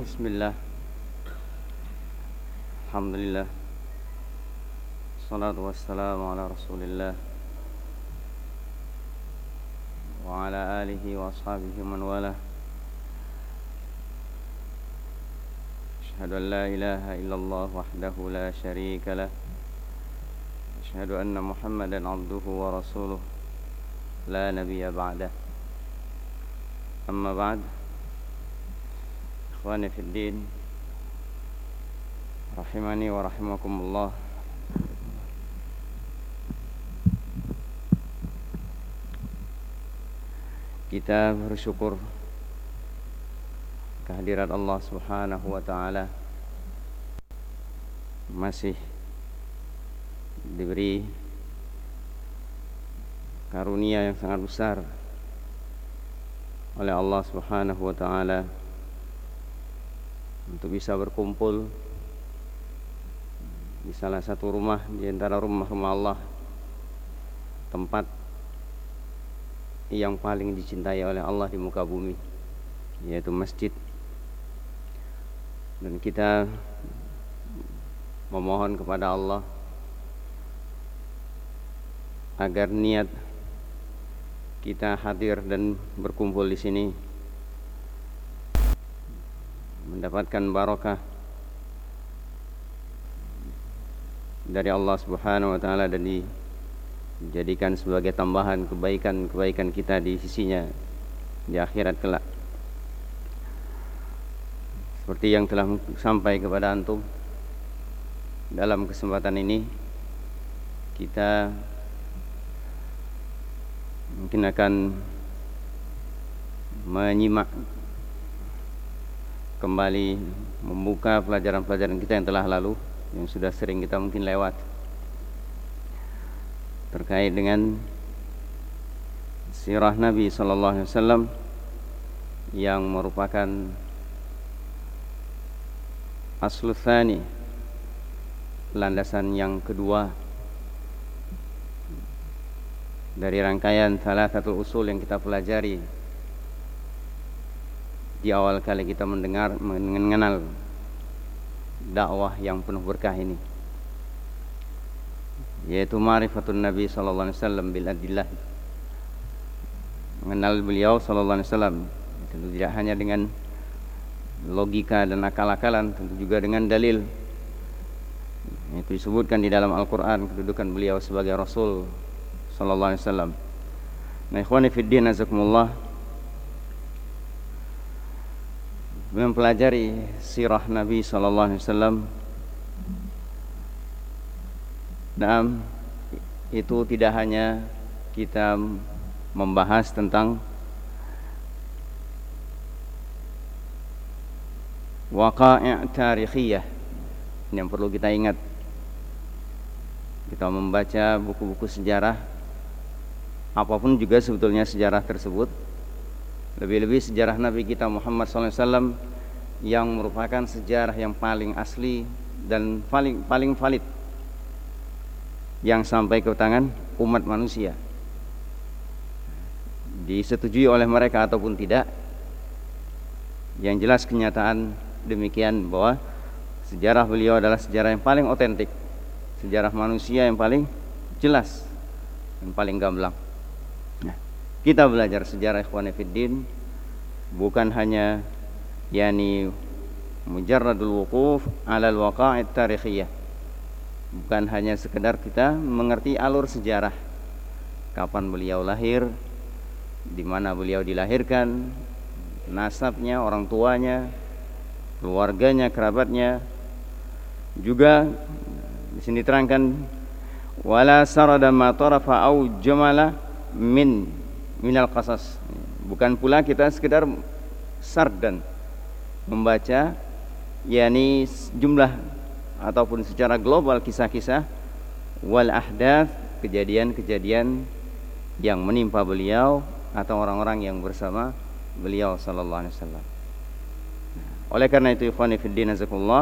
Bismillah, alhamdulillah, salatu wassalamu ala rasulillah wa ala alihi wa ashabihi man wala. Ashhadu an la ilaha illallah wahdahu la syarika lah. Ashhadu anna Muhammadan abduhu wa rasuluh la nabiyya ba'dah. Amma ba'd. Ikhwani fid din, rahimani wa rahimakumullah. Kita bersyukur kehadirat Allah Subhanahu wa taala, masih diberi karunia yang sangat besar oleh Allah Subhanahu wa taala untuk bisa berkumpul di salah satu rumah di antara rumah-rumah Allah, tempat yang paling dicintai oleh Allah di muka bumi, yaitu masjid. Dan kita memohon kepada Allah agar niat kita hadir dan berkumpul di sini mendapatkan barakah dari Allah Subhanahu wa taala dan dijadikan sebagai tambahan kebaikan-kebaikan kita di sisinya di akhirat kelak. Seperti yang telah sampai kepada antum, dalam kesempatan ini kita mungkin akan menyimak kembali, membuka pelajaran-pelajaran kita yang telah lalu, yang sudah sering kita mungkin lewat, terkait dengan sirah Nabi sallallahu alaihi wasallam yang merupakan aslul tsani, landasan yang kedua dari rangkaian thalathatul usul yang kita pelajari di awal kali kita mengenal dakwah yang penuh berkah ini, yaitu ma'rifatun Nabi sallallahu alaihi wasallam bil adillah. Mengenal beliau sallallahu alaihi wasallam tentu tidak hanya dengan logika dan akal-akalan, tentu juga dengan dalil. Itu disebutkan di dalam Al-Qur'an kedudukan beliau sebagai Rasul sallallahu alaihi wasallam. Nah, ikhwani fid din, azakumullah, mempelajari sirah Nabi sallallahu alaihi wasallam, dan itu tidak hanya kita membahas tentang waqai' tarikhiyah. Ini yang perlu kita ingat. Kita membaca buku-buku sejarah, apapun juga sebetulnya sejarah tersebut, lebih-lebih sejarah Nabi kita Muhammad SAW yang merupakan sejarah yang paling asli dan paling valid yang sampai ke tangan umat manusia, disetujui oleh mereka ataupun tidak. Yang jelas kenyataan demikian, bahwa sejarah beliau adalah sejarah yang paling otentik, sejarah manusia yang paling jelas dan paling gamblang. Nah, kita belajar sejarah, ikhwan fiddin, bukan hanya mujarradul wuquf ala al-waqa'it tarikhiyah, bukan hanya sekedar kita mengerti alur sejarah, kapan beliau lahir, di mana beliau dilahirkan, nasabnya, orang tuanya, keluarganya, kerabatnya. Juga di sini diterangkan wala sarada ma tarafa au jamala minal qasas. Bukan pula kita sekedar sardan, membaca jumlah ataupun secara global kisah-kisah wal ahdath, kejadian-kejadian yang menimpa beliau atau orang-orang yang bersama beliau sallallahu alaihi wasallam. Oleh karena itu, ikhwani fid din, azakumullah,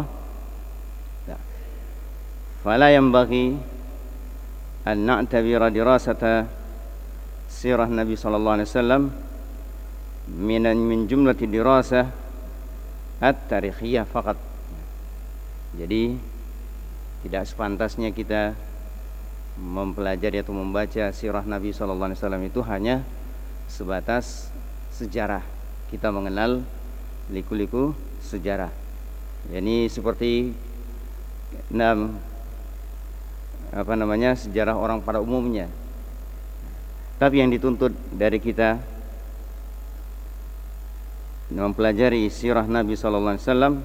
fala yanbaghi an na'tabira dirasata sirah Nabi sallallahu alaihi wasallam min jumlati dirasah at-tarikhiyah faqat. Jadi tidak sepantasnya kita mempelajari atau membaca sirah Nabi SAW itu hanya sebatas sejarah. Kita mengenal liku-liku sejarah. Ini seperti sejarah orang pada umumnya. Tapi yang dituntut dari kita mempelajari sirah Nabi SAW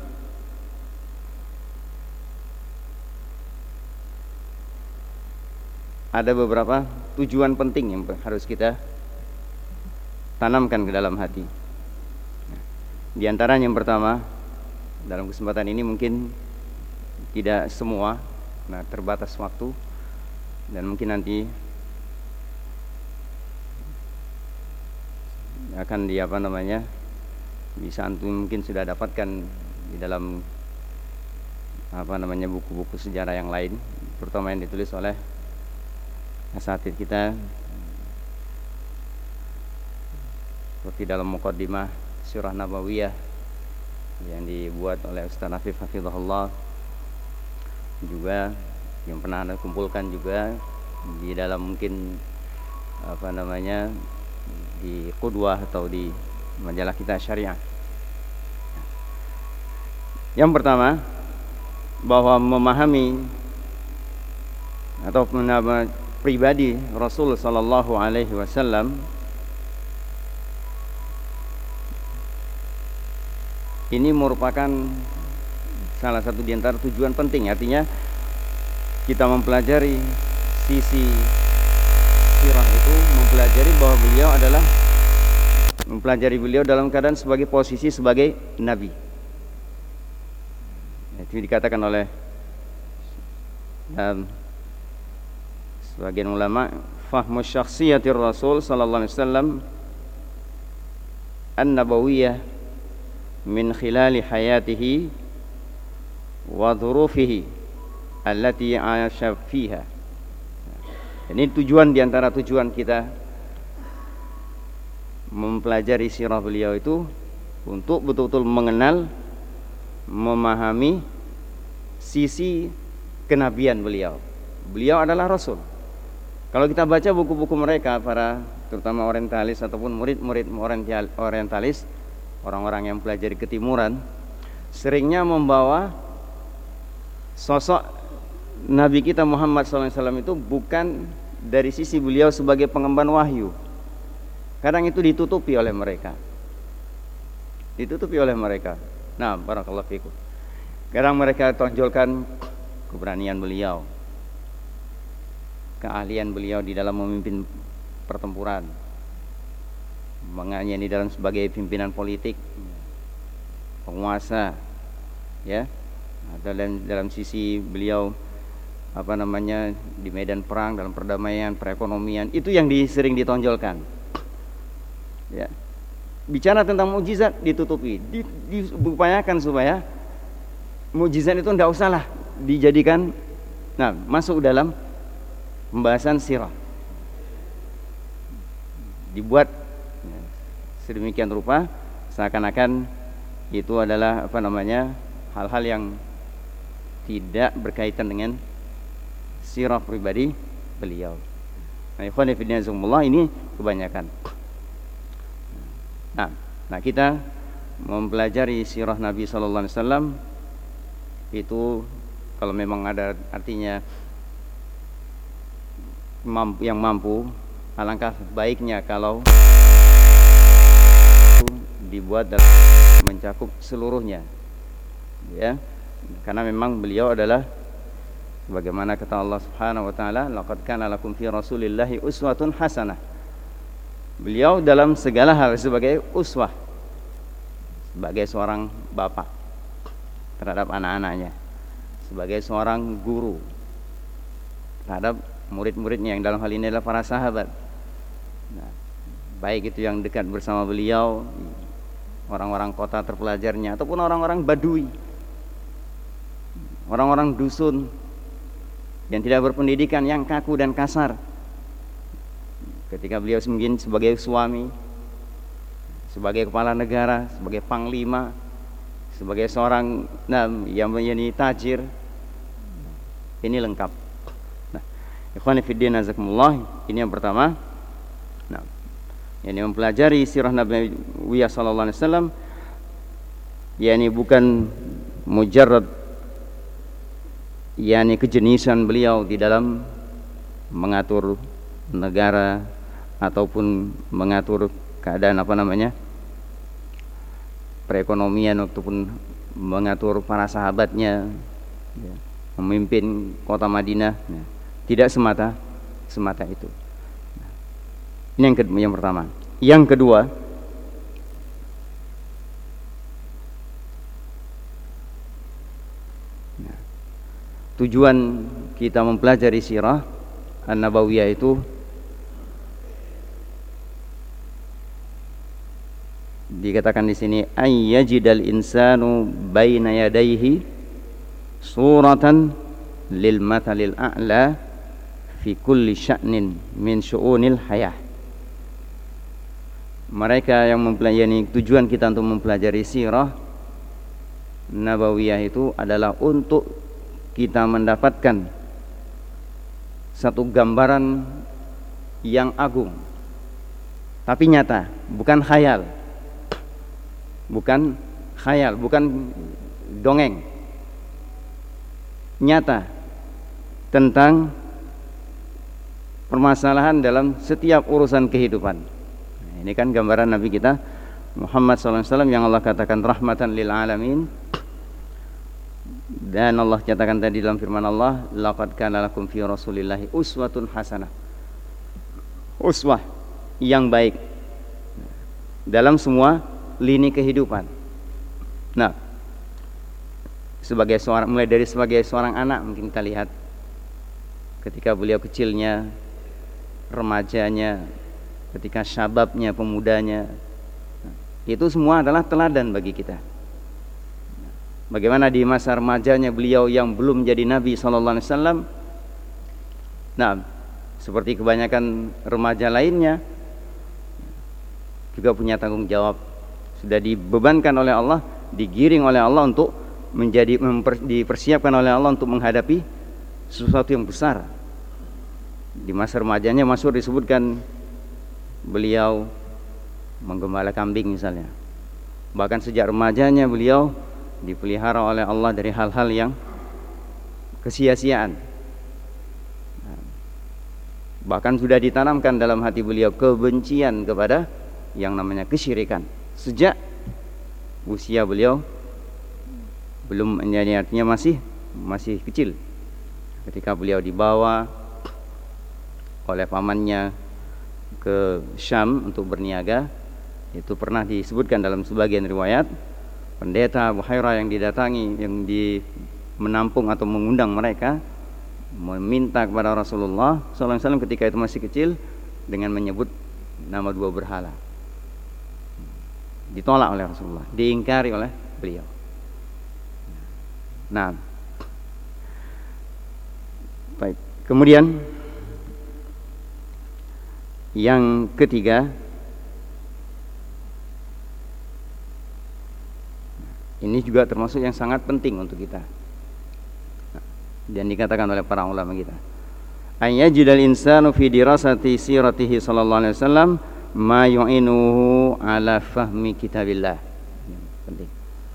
ada beberapa tujuan penting yang harus kita tanamkan ke dalam hati. Di antaranya yang pertama, dalam kesempatan ini mungkin tidak semua, terbatas waktu, dan mungkin nanti akan bisa antum mungkin sudah dapatkan di dalam buku-buku sejarah yang lain, terutama yang ditulis oleh asatidz kita, seperti dalam muqaddimah Sirah Nabawiyah yang dibuat oleh Ustaz Afif hafizahullah, juga yang pernah Anda kumpulkan juga di dalam mungkin di Qudwah atau di majalah kita Syariah. Yang pertama, bahwa memahami atau pribadi Rasul sallallahu alaihi wasallam ini merupakan salah satu di antara tujuan penting. Artinya kita mempelajari sisi sirah itu, mempelajari beliau dalam keadaan sebagai posisi sebagai nabi. Itu dikatakan oleh sebagian ulama, fahmu syakhsiyatir Rasul sallallahu alaihi wasallam an-nabawiyyah min khilali hayatihi wa dhurufihi allati 'asha fiha. Ini tujuan di antara tujuan kita mempelajari sirah beliau itu untuk betul-betul mengenal, memahami sisi kenabian beliau. Beliau adalah Rasul. Kalau kita baca buku-buku mereka, para terutama orientalis ataupun murid-murid orientalis, orang-orang yang pelajari ketimuran, seringnya membawa sosok Nabi kita Muhammad SAW itu bukan dari sisi beliau sebagai pengemban wahyu. Kadang itu ditutupi oleh mereka. Nah, barakallahu fikum. Kadang mereka tonjolkan keberanian beliau, keahlian beliau di dalam memimpin pertempuran, makanya di dalam sebagai pimpinan politik, penguasa, ya, atau dalam sisi beliau di medan perang, dalam perdamaian, perekonomian, itu yang sering ditonjolkan. Ya, bicara tentang mukjizat ditutupi, diupayakan supaya mukjizat itu tidak usahlah dijadikan, masuk dalam pembahasan sirah, dibuat sedemikian rupa seakan-akan itu adalah hal-hal yang tidak berkaitan dengan sirah pribadi beliau. Ikhwani fillah azzakumullah, ini kebanyakan. Nah, kita mempelajari sirah Nabi sallallahu alaihi wasallam itu, kalau memang ada artinya yang mampu, alangkah baiknya kalau dibuat dan mencakup seluruhnya, ya, karena memang beliau adalah sebagaimana kata Allah Subhanahu wa taala, laqad kana lakum fi rasulillahi uswatun hasanah. Beliau dalam segala hal sebagai uswah, sebagai seorang bapak terhadap anak-anaknya, sebagai seorang guru terhadap murid-muridnya, yang dalam hal ini adalah para sahabat. Baik itu yang dekat bersama beliau, orang-orang kota terpelajarnya, ataupun orang-orang badui, orang-orang dusun yang tidak berpendidikan, yang kaku dan kasar. Ketika beliau mungkin sebagai suami, sebagai kepala negara, sebagai panglima, sebagai seorang yang menjadi tajir, ini lengkap. Nah, ikhwani fiddin azakumullah, ini yang pertama. Nah, ini mempelajari sirah Nabi sallallahu alaihi wasallam, yakni bukan mujarrad yakni kejeniusan beliau di dalam mengatur negara ataupun mengatur keadaan perekonomian ataupun mengatur para sahabatnya, ya, memimpin kota Madinah, ya. Tidak semata itu. Ini yang pertama. Yang kedua, tujuan kita mempelajari sirah An-Nabawiyah itu dikatakan di sini ayyajidal insanu baina yadayhi suratan lil mathalil a'la fi kulli sya'nin min syu'unil hayah. Mereka yang mempelajari, tujuan kita untuk mempelajari sirah Nabawiyah itu adalah untuk kita mendapatkan satu gambaran yang agung tapi nyata, bukan khayal, bukan dongeng, nyata tentang permasalahan dalam setiap urusan kehidupan. Nah, ini kan gambaran Nabi kita Muhammad SAW yang Allah katakan rahmatan lil alamin. Dan Allah nyatakan tadi dalam firman Allah, laqad kana lakum fi rasulillahi uswatun hasanah, uswah yang baik dalam semua lini kehidupan. Nah, mulai dari sebagai seorang anak, mungkin kita lihat ketika beliau kecilnya, remajanya, ketika syababnya, pemudanya, itu semua adalah teladan bagi kita. Bagaimana di masa remajanya beliau yang belum jadi Nabi SAW, nah, seperti kebanyakan remaja lainnya, juga punya tanggung jawab, sudah dibebankan oleh Allah, digiring oleh Allah untuk dipersiapkan oleh Allah untuk menghadapi sesuatu yang besar. Di masa remajanya masyhur disebutkan beliau menggembala kambing misalnya. Bahkan sejak remajanya beliau dipelihara oleh Allah dari hal-hal yang kesia-siaan. Bahkan sudah ditanamkan dalam hati beliau kebencian kepada yang namanya kesyirikan sejak usia beliau belum menjadi, artinya masih kecil. Ketika beliau dibawa oleh pamannya ke Syam untuk berniaga, itu pernah disebutkan dalam sebagian riwayat, pendeta Buhairah yang didatangi, yang menampung atau mengundang mereka, meminta kepada Rasulullah SAW ketika itu masih kecil dengan menyebut nama dua berhala. Ditolak oleh Rasulullah, diingkari oleh beliau. Nah, baik. Kemudian yang ketiga, ini juga termasuk yang sangat penting untuk kita, dan dikatakan oleh para ulama kita, ayyajidal insanu fi dirasati siratihi sallallahu alaihi wasallam ma yu'inuhu ala fahmi kitabillah. Penting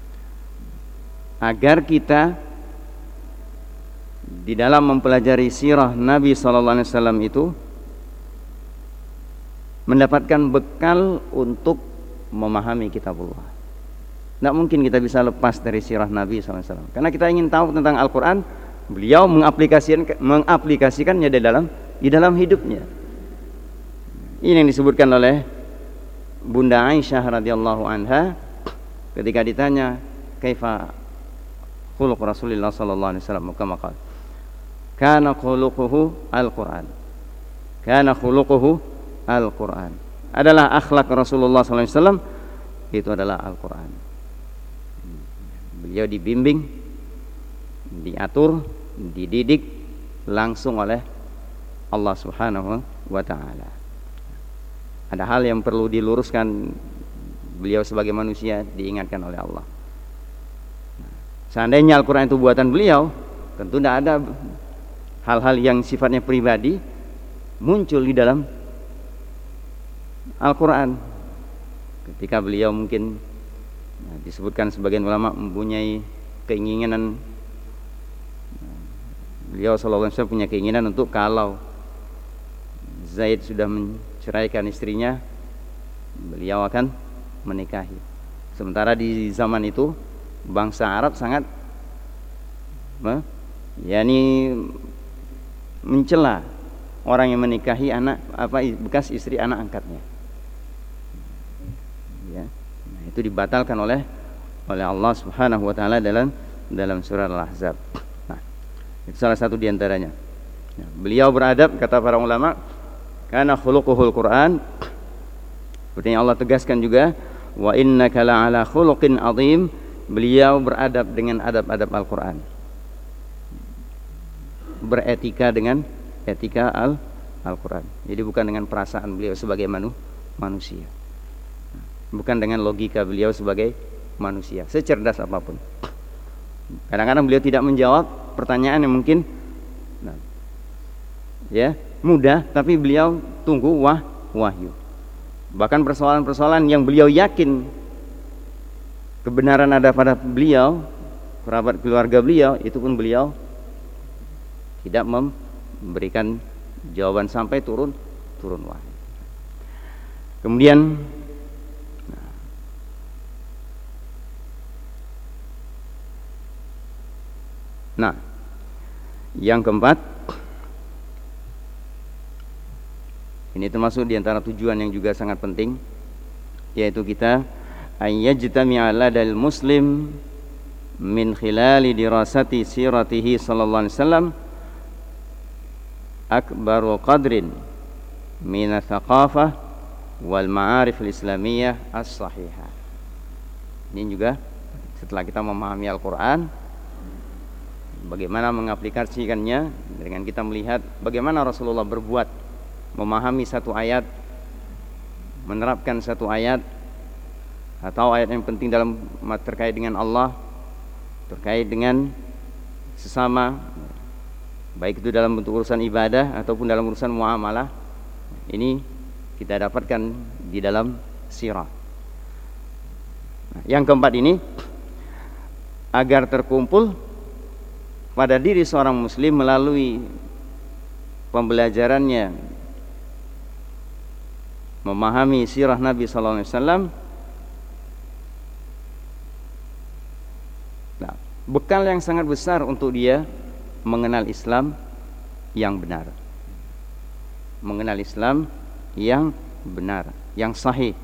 agar kita di dalam mempelajari sirah Nabi sallallahu alaihi wasallam itu mendapatkan bekal untuk memahami kitabullah. Tidak mungkin kita bisa lepas dari sirah Nabi SAW. Karena kita ingin tahu tentang Al-Quran, beliau mengaplikasikannya di dalam hidupnya. Ini yang disebutkan oleh Bunda Aisyah radhiyallahu anha ketika ditanya, kaifa khuluq Rasulullah sallallahu alaihi wasallam, kama qala, kana khuluquhu al-Quran. Kana khuluquhu Al-Quran. Adalah akhlak Rasulullah SAW itu adalah Al-Quran. Beliau dibimbing, diatur, dididik langsung oleh Allah Subhanahu wa ta'ala. Ada hal yang perlu diluruskan, beliau sebagai manusia diingatkan oleh Allah. Seandainya Al-Quran itu buatan beliau, tentu tidak ada hal-hal yang sifatnya pribadi muncul di dalam Al-Quran. Ketika beliau mungkin disebutkan sebagian ulama mempunyai keinginan, beliau sallallahu alaihi wasallam punya keinginan untuk kalau Zaid sudah menceraikan istrinya, beliau akan menikahi. Sementara di zaman itu bangsa Arab sangat mencela orang yang menikahi anak bekas istri anak angkatnya. Ya. Nah, itu dibatalkan oleh Allah Subhanahu wa taala dalam surah Al-Ahzab. Nah, itu salah satu di antaranya. Nah, beliau beradab, kata para ulama, karena khuluquhul Quran. Seperti yang Allah tegaskan juga, wa innaka la'ala khuluqin azim. Beliau beradab dengan adab-adab Al-Quran, beretika dengan etika Al-Quran. Jadi bukan dengan perasaan beliau sebagai manusia, bukan dengan logika beliau sebagai manusia, secerdas apapun. Kadang-kadang beliau tidak menjawab pertanyaan yang mungkin mudah, tapi beliau tunggu wahyu. Bahkan persoalan-persoalan yang beliau yakin kebenaran ada pada beliau, kerabat keluarga beliau, itu pun beliau tidak memberikan jawaban sampai turun wahyu. Kemudian yang keempat, ini termasuk diantara tujuan yang juga sangat penting, yaitu kita ayyajtami'a ladal muslim min khilali dirasati siratihi sallallahu alaihi wasallam akbaru qadrin min al-thaqafah wal ma'arif al-islamiyah as-sahihah. Ini juga setelah kita memahami Al-Quran, bagaimana mengaplikasikannya dengan kita melihat bagaimana Rasulullah berbuat, memahami satu ayat, menerapkan satu ayat atau ayat yang penting dalam terkait dengan Allah, terkait dengan sesama, baik itu dalam bentuk urusan ibadah ataupun dalam urusan muamalah. Ini kita dapatkan di dalam sirah. Yang keempat ini, agar terkumpul pada diri seorang muslim melalui pembelajarannya memahami sirah Nabi sallallahu alaihi wasallam, bekal yang sangat besar untuk dia mengenal Islam yang benar, mengenal Islam yang benar, yang sahih,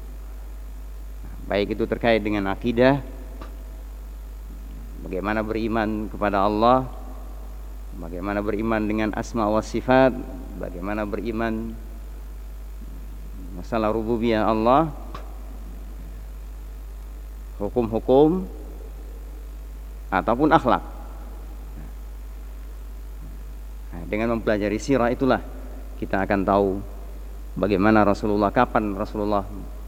baik itu terkait dengan akidah, bagaimana beriman kepada Allah, bagaimana beriman dengan asma wa sifat, bagaimana beriman masalah rububiyah Allah, hukum-hukum ataupun akhlak. Dengan mempelajari sirah itulah kita akan tahu bagaimana Rasulullah, kapan Rasulullah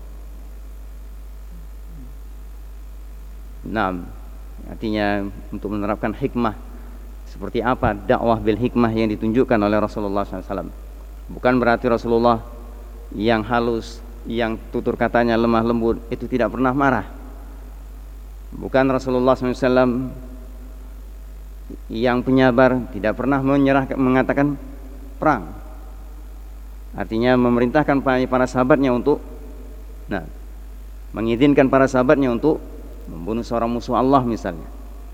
artinya untuk menerapkan hikmah, seperti apa dakwah bil hikmah yang ditunjukkan oleh Rasulullah SAW. Bukan berarti Rasulullah yang halus, yang tutur katanya lemah lembut, itu tidak pernah marah. Bukan Rasulullah SAW yang penyabar, tidak pernah mengatakan perang. Artinya memerintahkan para sahabatnya untuk mengizinkan para sahabatnya untuk membunuh seorang musuh Allah misalnya.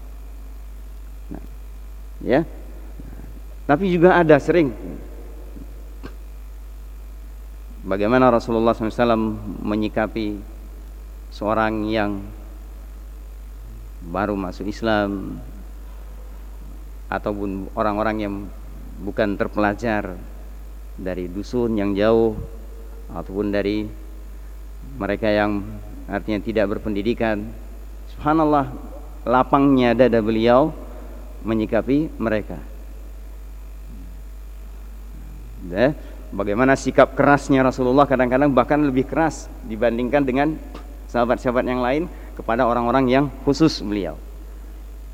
Tapi juga ada sering bagaimana Rasulullah SAW menyikapi seorang yang baru masuk Islam ataupun orang-orang yang bukan terpelajar dari dusun yang jauh ataupun dari mereka yang artinya tidak berpendidikan. Subhanallah, lapangnya dada beliau menyikapi mereka. Bagaimana sikap kerasnya Rasulullah, kadang-kadang bahkan lebih keras dibandingkan dengan sahabat-sahabat yang lain kepada orang-orang yang khusus beliau.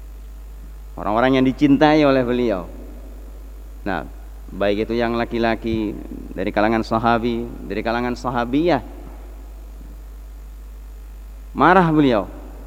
orang-orang yang dicintai oleh beliau. Nah, baik itu yang laki-laki dari kalangan sahabi, dari kalangan sahabiyah, marah beliau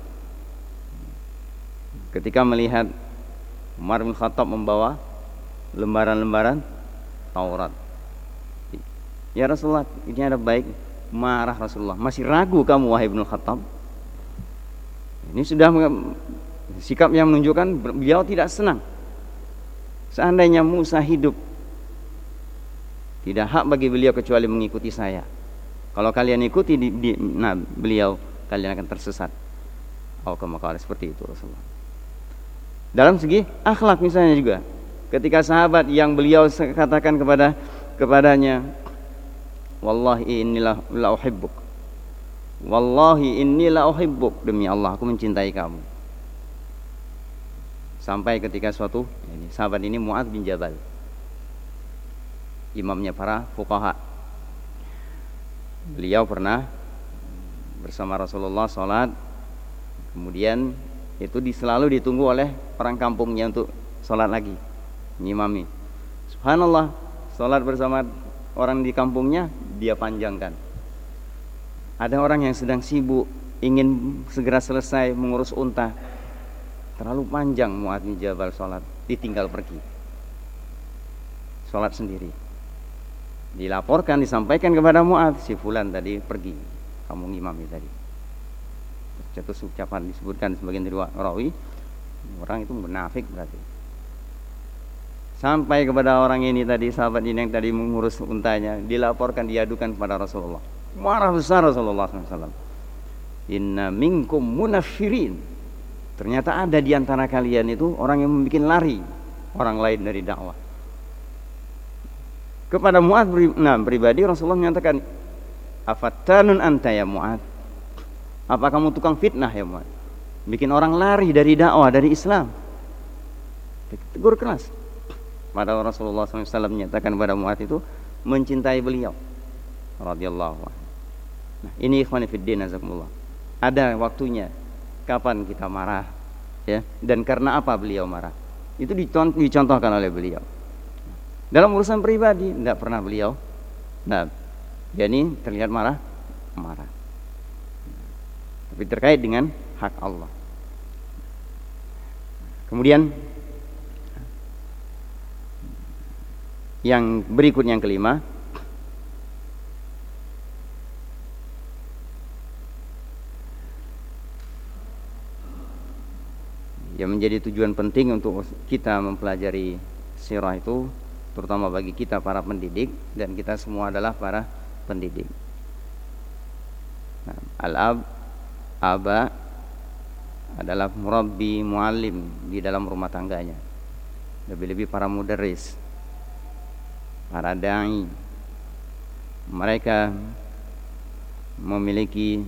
ketika melihat Umar bin Khattab membawa lembaran-lembaran Taurat. Ya Rasulullah, ini ada baik. Marah Rasulullah, masih ragu kamu wahai Ibnu Khattab? Ini sudah sikap yang menunjukkan beliau tidak senang. Seandainya Musa hidup, tidak hak bagi beliau kecuali mengikuti saya. Kalau kalian ikuti beliau, kalian akan tersesat. Kama seperti itu Rasulullah. Dalam segi akhlak misalnya juga, ketika sahabat yang beliau katakan kepadanya, wallahi inni la uhibbuk, wallahi inni la uhibbuk, demi Allah aku mencintai kamu. Sampai ketika suatu sahabat ini Mu'adz bin Jabal, imamnya para fuqaha, beliau pernah bersama Rasulullah sholat, kemudian itu selalu ditunggu oleh orang kampungnya untuk sholat lagi, ngimami. Subhanallah, sholat bersama orang di kampungnya dia panjangkan. Ada orang yang sedang sibuk ingin segera selesai mengurus unta, terlalu panjang Mu'adz bin Jabal sholat, ditinggal pergi sholat sendiri. Dilaporkan, disampaikan kepada Mu'adz, si fulan tadi pergi, kamu ngimami tadi. Jatuh ucapan disebutkan sebagian dari rawi, orang itu munafik berarti. Sampai kepada orang ini tadi, sahabat ini yang tadi mengurus untanya, dilaporkan, diadukan kepada Rasulullah. Marah besar Rasulullah SAW. Inna minkum munafirin. Ternyata ada di antara kalian itu orang yang membuat lari orang lain dari dakwah. Kepada Mu'adz pribadi Rasulullah menyatakan, afattanun anta ya Mu'adz? Apa kamu tukang fitnah ya Mu'adz? Bikin orang lari dari dakwah, dari Islam. Tegur keras. Padahal Rasulullah SAW menyatakan kepada Mu'adz itu mencintai beliau radhiyallahu anhu. Nah, ini ikhwani fiddin azakumullah. Ada waktunya kapan kita marah, ya, dan karena apa beliau marah. Itu dicontohkan oleh beliau. Dalam urusan pribadi tidak pernah beliau. Nah, jadi terlihat marah. Tapi terkait dengan hak Allah. Kemudian yang berikut, yang kelima, yang menjadi tujuan penting untuk kita mempelajari sirah itu, terutama bagi kita para pendidik, dan kita semua adalah para pendidik. Nah, Aba adalah murabbi, muallim di dalam rumah tangganya. Lebih-lebih para mudarris, para da'i, mereka memiliki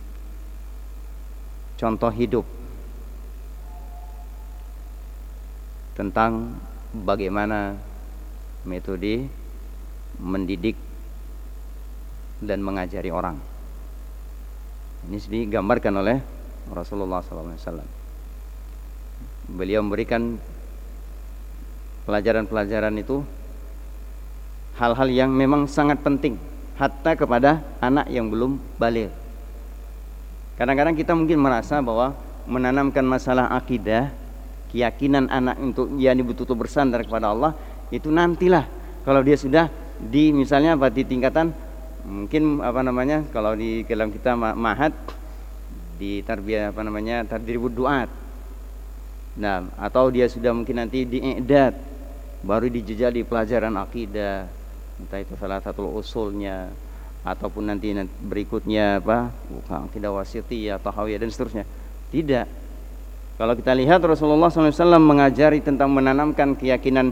contoh hidup tentang bagaimana metode mendidik dan mengajari orang. Ini digambarkan oleh Rasulullah SAW. Beliau memberikan pelajaran-pelajaran itu, hal-hal yang memang sangat penting, hatta kepada anak yang belum baligh. Kadang-kadang kita mungkin merasa bahwa menanamkan masalah akidah, keyakinan anak untuk dia betul-betul bersandar kepada Allah, itu nantilah kalau dia sudah di misalnya di tingkatan mungkin kalau di dalam kita mahat di tarbiyah tadribud duat. Nah, atau dia sudah mungkin nanti di i'dad, baru dijejali pelajaran akidah, entah itu salah satu usulnya ataupun nanti berikutnya akidah wasithiyah, tahawiyah dan seterusnya. Tidak. Kalau kita lihat Rasulullah SAW mengajari tentang menanamkan keyakinan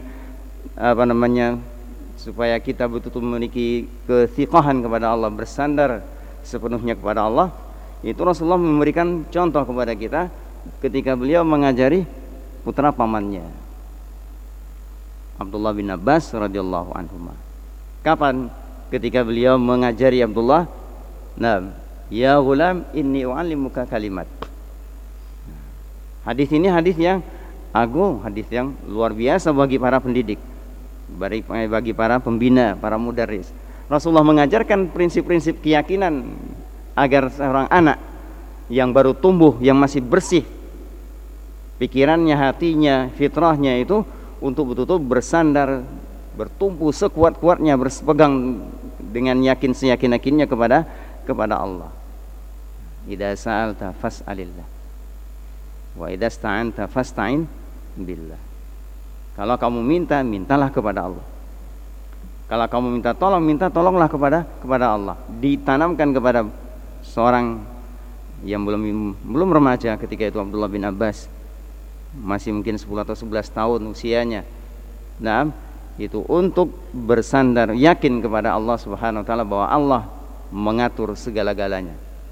supaya kita betul-betul memiliki kethiqahan kepada Allah, bersandar sepenuhnya kepada Allah. Itu Rasulullah memberikan contoh kepada kita ketika beliau mengajari putra pamannya Abdullah bin Abbas radhiyallahu anhuma. Kapan? Ketika beliau mengajari Abdullah, "Nah, ya ghulam inni u'allimuka kalimat." Hadis ini hadis yang agung, hadis yang luar biasa bagi para pendidik, bagi para pembina, para mudarris. Rasulullah mengajarkan prinsip-prinsip keyakinan agar seorang anak yang baru tumbuh, yang masih bersih pikirannya, hatinya, fitrahnya itu, untuk betul-betul bersandar, bertumpu sekuat-kuatnya, berpegang dengan yakin seyakin-yakinnya kepada Allah. Idza sa'alta fas'alillah wa idza sta'anta fasta'in billah. Kalau kamu minta, mintalah kepada Allah. Kalau kamu minta tolong, minta tolonglah kepada Allah. Ditanamkan kepada seorang yang belum remaja ketika itu, Abdullah bin Abbas, masih mungkin 10 atau 11 tahun usianya. Nah, itu untuk bersandar yakin kepada Allah Subhanahu wa taala bahwa Allah mengatur segala-galanya.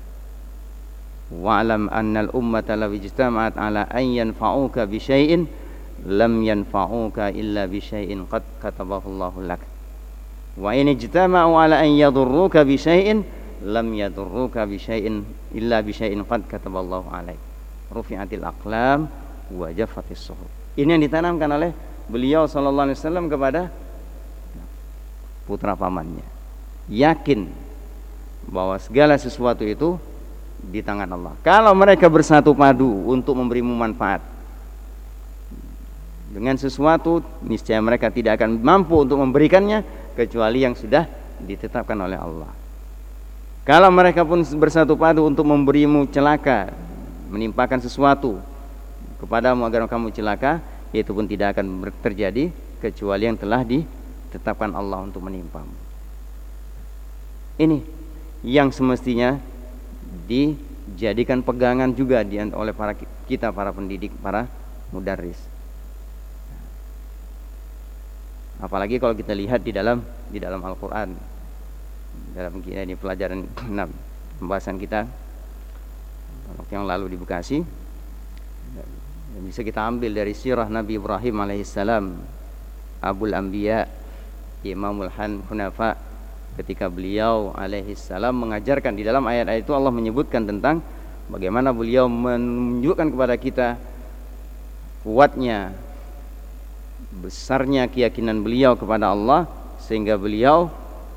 Wa'lam annal ummata law ijtama'at ala an yanfa'uka bi syai'in lam yanfa'uka illa bi syai'in qad katabahu Allahu lak. Wa in ijtama'u ala an yadurruka bi syai'in lam yadurruka bi syai'in illa bi syai'in qad kataballahu alaik. Rufi'atil aqlam wa jaffatis suhuf. Ini yang ditanamkan oleh beliau sallallahu alaihi wasallam kepada putra pamannya. Yakin bahwa segala sesuatu itu di tangan Allah. Kalau mereka bersatu padu untuk memberimu manfaat dengan sesuatu, niscaya mereka tidak akan mampu untuk memberikannya kecuali yang sudah ditetapkan oleh Allah. Kalau mereka pun bersatu padu untuk memberimu celaka, menimpakan sesuatu kepadamu agar kamu celaka, itu pun tidak akan terjadi kecuali yang telah ditetapkan Allah untuk menimpamu. Ini yang semestinya dijadikan pegangan juga oleh para pendidik, para mudarris. Apalagi kalau kita lihat di dalam Al-Qur'an, dalam ini pelajaran pembahasan kita waktu yang lalu di Bekasi, bisa kita ambil dari sirah Nabi Ibrahim alaihissalam, Abul Anbiya, Imamul Hunafa, ketika beliau alaihissalam mengajarkan. Di dalam ayat-ayat itu Allah menyebutkan tentang bagaimana beliau menunjukkan kepada kita kuatnya, besarnya keyakinan beliau kepada Allah, sehingga beliau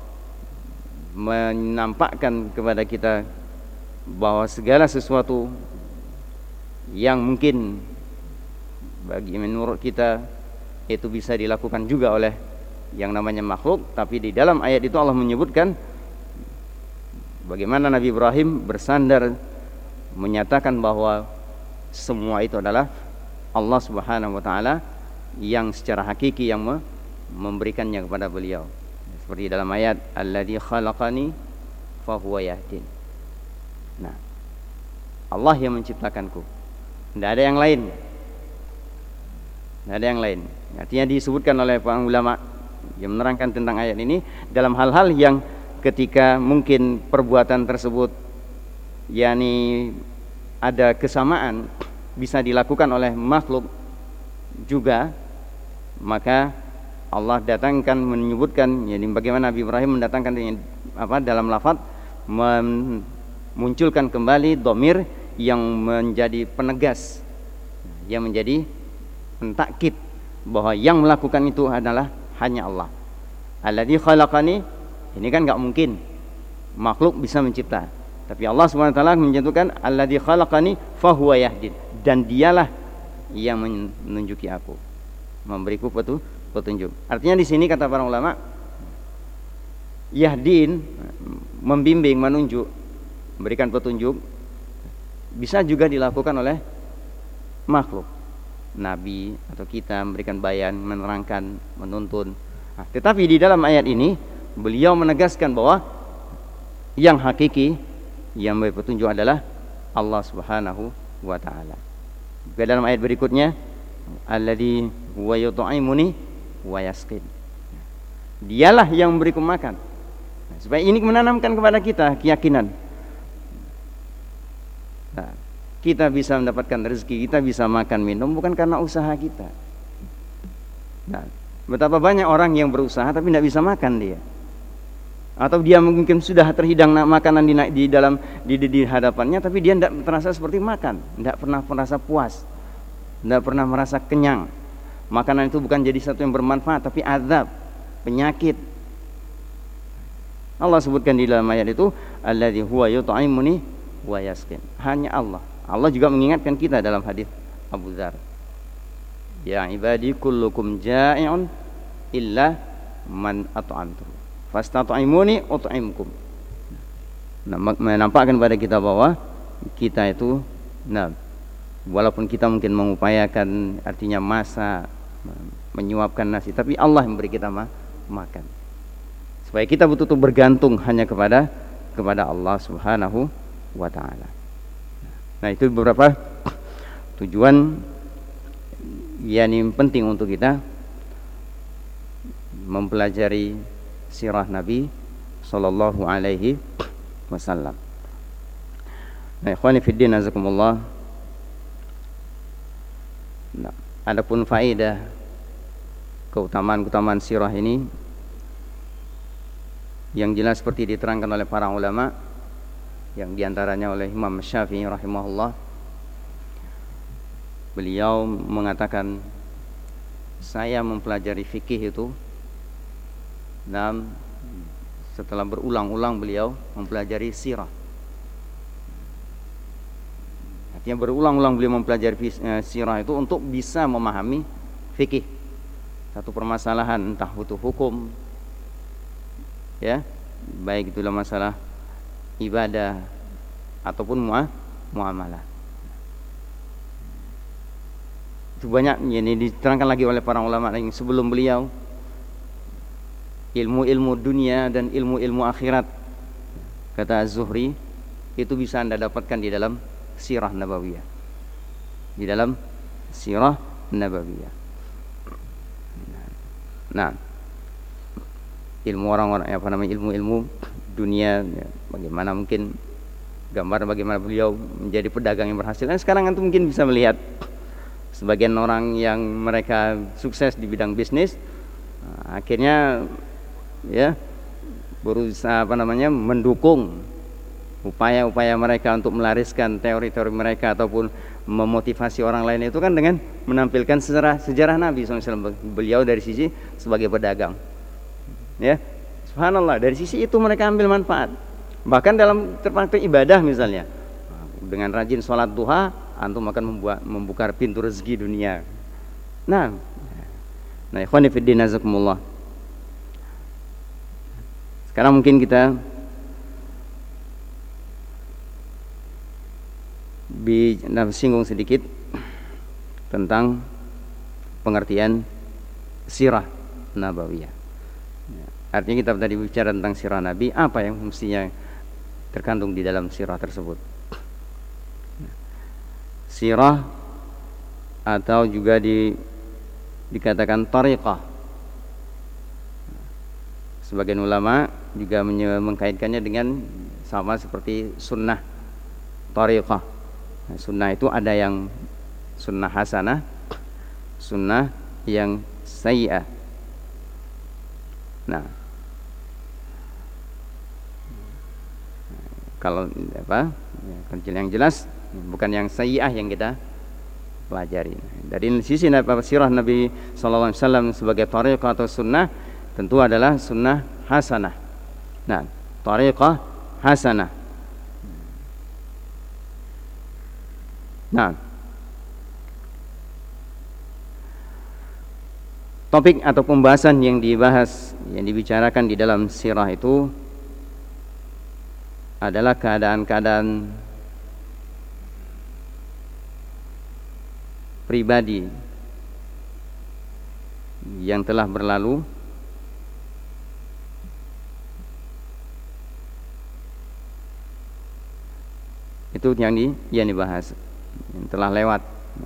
menampakkan kepada kita bahwa segala sesuatu yang mungkin bagi menurut kita itu bisa dilakukan juga oleh yang namanya makhluk, tapi di dalam ayat itu Allah menyebutkan bagaimana Nabi Ibrahim bersandar menyatakan bahwa semua itu adalah Allah Subhanahu wa taala yang secara hakiki yang memberikannya kepada beliau. Seperti dalam ayat alladzi khalaqani fa huwa yahdin. Nah, Allah yang menciptakanku. Tidak ada yang lain. Tidak ada yang lain. Artinya disebutkan oleh para ulama yang menerangkan tentang ayat ini dalam hal-hal yang ketika mungkin perbuatan tersebut yakni ada kesamaan bisa dilakukan oleh makhluk juga, maka Allah datangkan menyebutkan, yakni bagaimana Nabi Ibrahim mendatangkan dalam lafaz memunculkan kembali dhamir yang menjadi penegas, yang menjadi pentakkid bahwa yang melakukan itu adalah hanya Allah. Alladzi khalaqani, ini kan enggak mungkin makhluk bisa mencipta, tapi Allah Subhanahu wa taala menjatuhkan alladzi khalaqani fa huwa yahdin, dan dialah yang menunjuki aku, memberiku petunjuk. Artinya di sini kata para ulama, yahdin membimbing, menunjuk, memberikan petunjuk bisa juga dilakukan oleh makhluk, nabi atau kita memberikan bayan, menerangkan, menuntun. Nah, tetapi di dalam ayat ini beliau menegaskan bahwa yang hakiki yang memberi petunjuk adalah Allah Subhanahu wa taala. Di dalam ayat berikutnya, alladzi huwa yut'imuni wa yasqin. Dialah yang memberiku makan. Nah, supaya ini menanamkan kepada kita keyakinan. Nah, kita bisa mendapatkan rezeki, kita bisa makan minum bukan karena usaha kita. Nah, betapa banyak orang yang berusaha tapi tidak bisa makan dia. Atau dia mungkin sudah terhidang makanan di hadapannya, tapi dia tidak terasa seperti makan, tidak pernah merasa puas. tidak pernah merasa kenyang. Makanan itu bukan jadi satu yang bermanfaat, tapi azab, penyakit. Allah sebutkan di dalam ayat itu, alladzi huwa yut'imuni wa yasqin. Hanya Allah. Allah juga mengingatkan kita dalam hadis Abu Dzar. Ya ibadi kullukum ja'i'un illa man at'amtu. Fastat'imuni ut'imkum. Menampakkan pada kita bahwa kita itu, walaupun kita mungkin mengupayakan, artinya masak, menyuapkan nasi, tapi Allah yang beri kita makan. Supaya kita betul-betul bergantung hanya kepada Allah Subhanahu wa ta'ala. Nah, itu beberapa tujuan yang penting untuk kita mempelajari sirah Nabi sallallahu alaihi wasallam. Nah, ikhwani fiddin azakumullah. Nah, adapun faedah keutamaan sirah ini yang jelas seperti diterangkan oleh para ulama, yang diantaranya oleh Imam Syafi'i rahimahullah. Beliau mengatakan, saya mempelajari fikih itu, dan setelah berulang-ulang beliau mempelajari sirah. Artinya berulang-ulang beliau mempelajari sirah itu untuk bisa memahami fikih. Satu permasalahan, entah itu hukum, ya, baik itulah masalah ibadah ataupun muamalah. Itu banyak ini diterangkan lagi oleh para ulama yang sebelum beliau. Ilmu-ilmu dunia dan ilmu-ilmu akhirat, kata Az-Zuhri, itu bisa Anda dapatkan di dalam sirah nabawiyah. Di dalam sirah nabawiyah. Nah, ilmu orang-orang ilmu-ilmu dunia, ya, bagaimana mungkin gambar bagaimana beliau menjadi pedagang yang berhasil. Dan sekarang antum mungkin bisa melihat sebagian orang yang mereka sukses di bidang bisnis, akhirnya ya berusaha mendukung upaya-upaya mereka untuk melariskan teori-teori mereka ataupun memotivasi orang lain, itu kan dengan menampilkan sejarah Nabi SAW. Beliau dari sisi sebagai pedagang, ya, subhanallah, dari sisi itu mereka ambil manfaat. Bahkan dalam terpaksa ibadah misalnya, dengan rajin sholat duha, antum akan membuka pintu rezeki dunia. Nah, ikhwani fiddin azakumullah. Sekarang mungkin kita singgung sedikit tentang pengertian sirah nabawiyah. Artinya kita tadi bicara tentang sirah Nabi, apa yang mestinya terkandung di dalam sirah tersebut. Sirah atau juga dikatakan tariqah. Sebagian ulama juga mengkaitkannya dengan sama seperti sunnah tariqah. Nah, sunnah itu ada yang sunnah hasanah, sunnah yang sayyi'ah. Nah, kalau yang jelas bukan yang sayyi'ah yang kita pelajari. Dari sisi sirah Nabi sallallahu alaihi wasallam sebagai tariqah atau sunnah, tentu adalah sunnah hasanah. Nah, tariqah hasanah. Nah, topik atau pembahasan yang dibicarakan di dalam sirah itu adalah keadaan-keadaan pribadi yang telah berlalu, itu yang dibahas, yang telah lewat.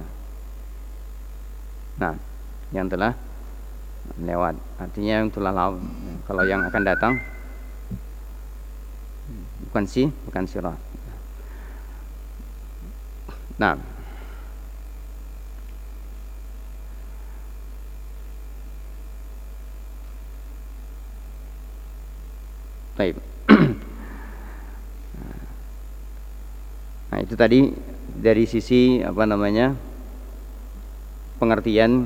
Nah, yang telah lewat artinya yang telah lalu. Kalau yang akan datang bukan sirah. Nah, baik. Nah, itu tadi dari sisi pengertian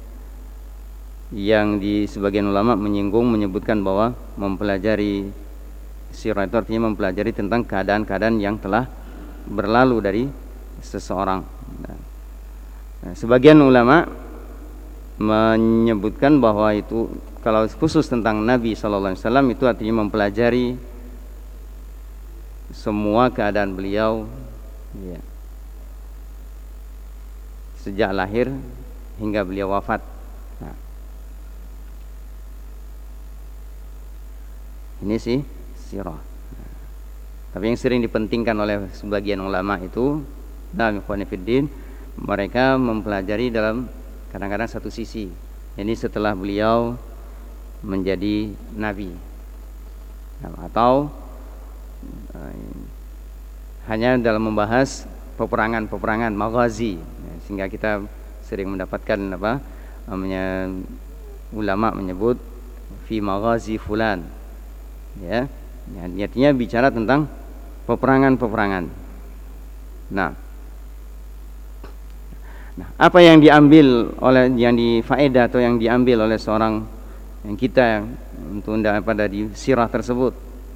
yang di sebagian ulama menyebutkan bahwa mempelajari sirah itu artinya mempelajari tentang keadaan-keadaan yang telah berlalu dari seseorang. Nah, sebagian ulama menyebutkan bahwa itu kalau khusus tentang Nabi SAW itu artinya mempelajari semua keadaan beliau, ya, sejak lahir hingga beliau wafat. Nah, ini sih sirah. Nah, tapi yang sering dipentingkan oleh sebagian ulama itu, dalam ikhwanifiddin, mereka mempelajari dalam kadang-kadang satu sisi. Ini setelah beliau menjadi nabi, nah, atau hanya dalam membahas peperangan maghazi, sehingga kita sering mendapatkan ulama menyebut fi maghazi fulan, ya, artinya bicara tentang peperangan. Nah, apa yang diambil oleh yang difaedah atau yang diambil oleh seorang yang kita untuk pada di sirah tersebut?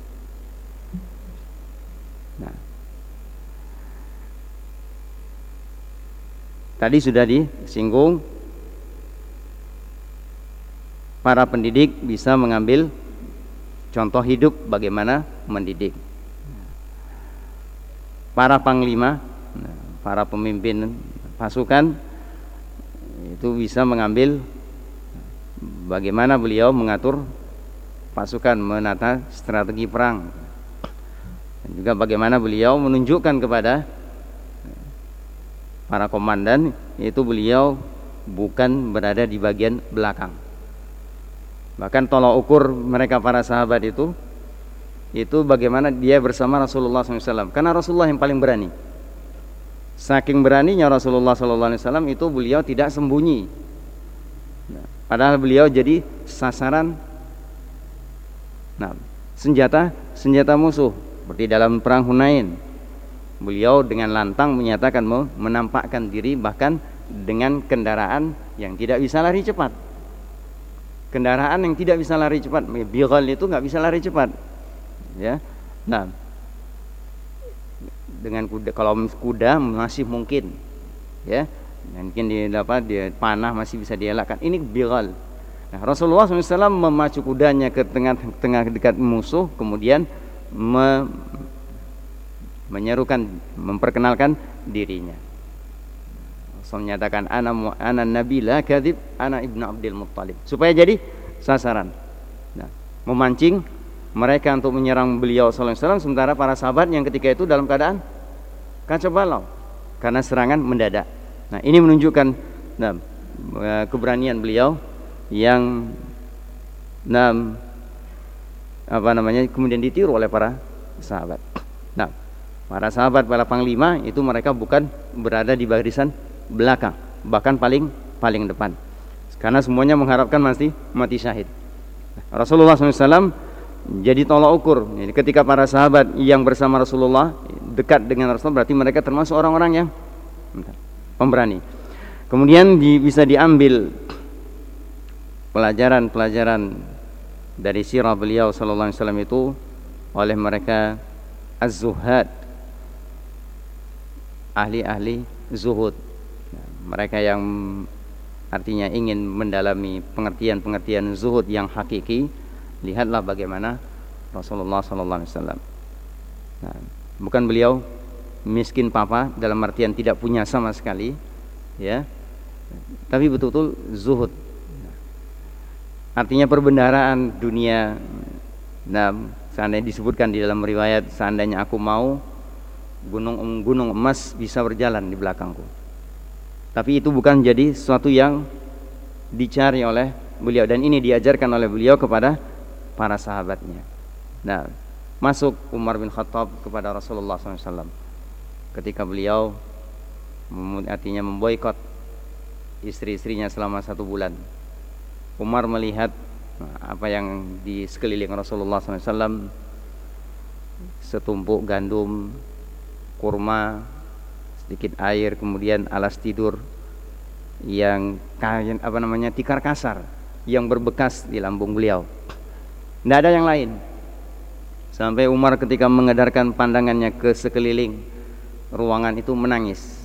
Nah, tadi sudah disinggung, para pendidik bisa mengambil contoh hidup bagaimana mendidik. Para panglima, para pemimpin pasukan itu bisa mengambil bagaimana beliau mengatur pasukan, menata strategi perang, dan juga bagaimana beliau menunjukkan kepada para komandan itu beliau bukan berada di bagian belakang. Bahkan tolak ukur mereka para sahabat itu bagaimana dia bersama Rasulullah SAW, karena Rasulullah yang paling berani. Saking beraninya Rasulullah SAW itu beliau tidak sembunyi. Padahal beliau jadi sasaran senjata musuh, seperti dalam perang Hunain. Beliau dengan lantang menyatakan menampakkan diri bahkan dengan kendaraan yang tidak bisa lari cepat. Kendaraan yang tidak bisa lari cepat, Bighal itu nggak bisa lari cepat, ya. Nah, dengan kuda, kalau kuda masih mungkin, ya, mungkin dia panah masih bisa dielakkan. Ini Bighal. Nah, Rasulullah SAW memacu kudanya ke tengah dekat musuh, kemudian memperkenalkan dirinya. Rasul menyatakan ana nabi la kadzib, ana ibnu Abdul Muttalib, supaya jadi sasaran. Nah, memancing mereka untuk menyerang beliau sallallahu alaihi wasallam, sementara para sahabat yang ketika itu dalam keadaan kacau balau karena serangan mendadak. Nah, ini menunjukkan keberanian beliau yang kemudian ditiru oleh para sahabat. Nah, para sahabat, para panglima itu mereka bukan berada di barisan belakang, bahkan paling depan, karena semuanya mengharapkan mati syahid. Rasulullah SAW jadi tolak ukur. Jadi ketika para sahabat yang bersama Rasulullah dekat dengan Rasulullah, berarti mereka termasuk orang-orang yang pemberani. Kemudian bisa diambil pelajaran dari sirah beliau sallallahu alaihi wasallam itu oleh mereka az-zuhad, ahli zuhud. Mereka yang artinya ingin mendalami pengertian zuhud yang hakiki, lihatlah bagaimana Rasulullah sallallahu alaihi wasallam. Nah, bukan beliau miskin papa dalam artian tidak punya sama sekali, ya, tapi betul-betul zuhud. Artinya perbendaharaan dunia. Nah, seandainya disebutkan di dalam riwayat, seandainya aku mau gunung emas bisa berjalan di belakangku. Tapi itu bukan jadi sesuatu yang dicari oleh beliau, dan ini diajarkan oleh beliau kepada para sahabatnya. Nah, masuk Umar bin Khattab kepada Rasulullah SAW ketika beliau artinya memboikot istri-istrinya selama 1 bulan. Umar melihat apa yang di sekeliling Rasulullah SAW, setumpuk gandum, kurma, sedikit air, kemudian alas tidur. yang tikar kasar yang berbekas di lambung beliau. Tidak ada yang lain. Sampai Umar ketika mengedarkan pandangannya ke sekeliling ruangan itu menangis.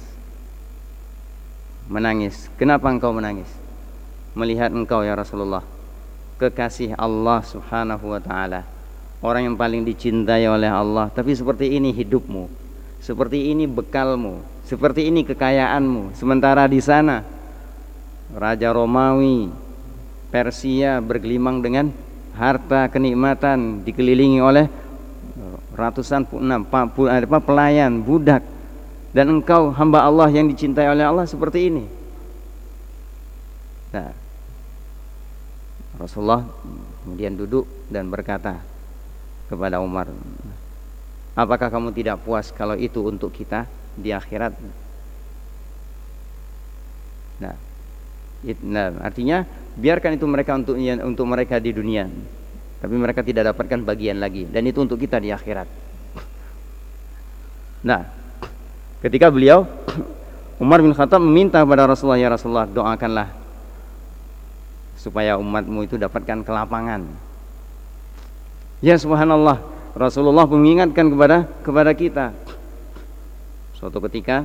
Kenapa engkau menangis? Melihat engkau ya Rasulullah, kekasih Allah subhanahu wa ta'ala, orang yang paling dicintai oleh Allah, tapi seperti ini hidupmu, seperti ini bekalmu, seperti ini kekayaanmu. Sementara di sana Raja Romawi Persia bergelimang dengan harta kenikmatan, dikelilingi oleh ratusan pelayan, budak, dan engkau hamba Allah yang dicintai oleh Allah seperti ini. Nah, Rasulullah kemudian duduk dan berkata kepada Umar, apakah kamu tidak puas kalau itu untuk kita di akhirat? Nah, artinya biarkan itu mereka untuk mereka di dunia, tapi mereka tidak dapatkan bagian lagi, dan itu untuk kita di akhirat. Nah, ketika beliau Umar bin Khattab meminta kepada Rasulullah, ya Rasulullah, doakanlah supaya umatmu itu dapatkan kelapangan. Ya subhanallah, Rasulullah mengingatkan kepada kita. Suatu ketika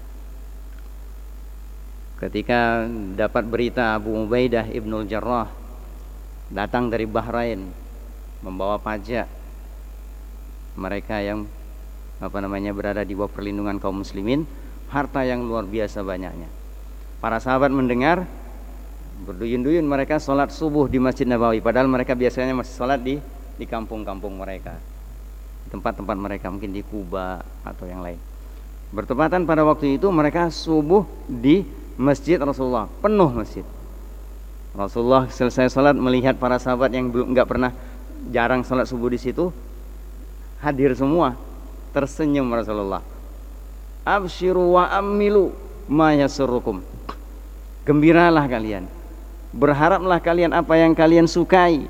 dapat berita Abu Ubaidah ibnul Jarrah datang dari Bahrain membawa pajak mereka yang berada di bawah perlindungan kaum muslimin, harta yang luar biasa banyaknya. Para sahabat mendengar, berduyun-duyun mereka sholat subuh di Masjid Nabawi, padahal mereka biasanya masih sholat di kampung-kampung mereka, tempat-tempat mereka, mungkin di Kuba atau yang lain. Bertepatan pada waktu itu mereka subuh di Masjid Rasulullah, penuh masjid. Rasulullah selesai sholat melihat para sahabat yang jarang sholat subuh di situ, hadir semua. Tersenyum Rasulullah, absyiru wa amilu ma yasurrukum, gembiralah kalian, berharaplah kalian apa yang kalian sukai.